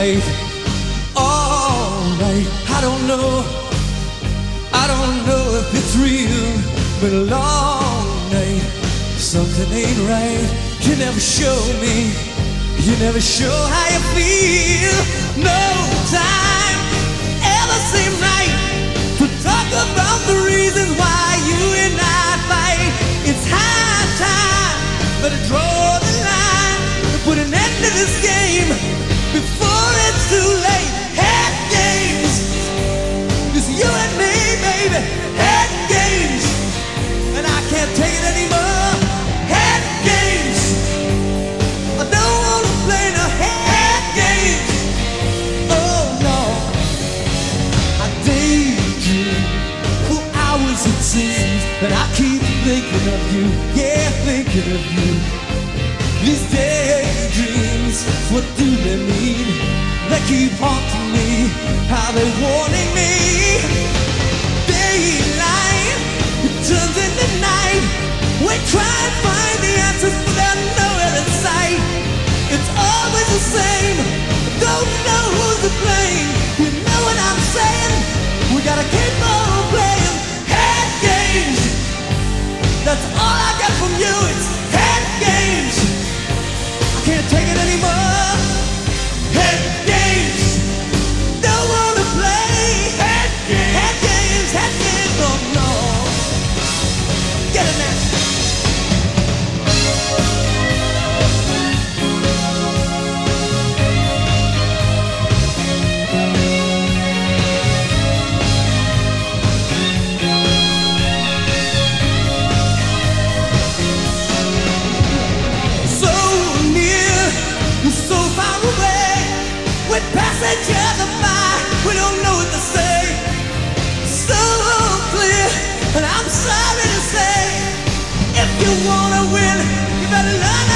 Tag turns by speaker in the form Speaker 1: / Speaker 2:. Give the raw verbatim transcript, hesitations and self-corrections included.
Speaker 1: right, all right. I don't know, I don't know if it's real, but a long night, something ain't right. You never show me, you never show how you feel. No time ever seemed right to talk about the reasons why you and I fight. It's high time, better draw the line and put an end to this game before it's too late. Head games, it's you and me, baby. Head games, and I can't take it anymore. Head games, I don't wanna play no head games. Oh no, I daydream for hours it seems, and I keep thinking of you, yeah, thinking of you. These daydreams, what do they mean? They keep haunting me, how they warning me. Daylight, it turns into night. We try and find the answers, but they're nowhere in sight. It's always the same, don't know who's to blame. You know what I'm saying? We gotta keep on playing head games. That's all I get from you, it's head games. I can't take it anymore. Head games, don't wanna play head games. Head games, head games, oh no. Get in there. Pass each other by, we don't know what to say. So clear, and I'm sorry to say, if you wanna win, you better learn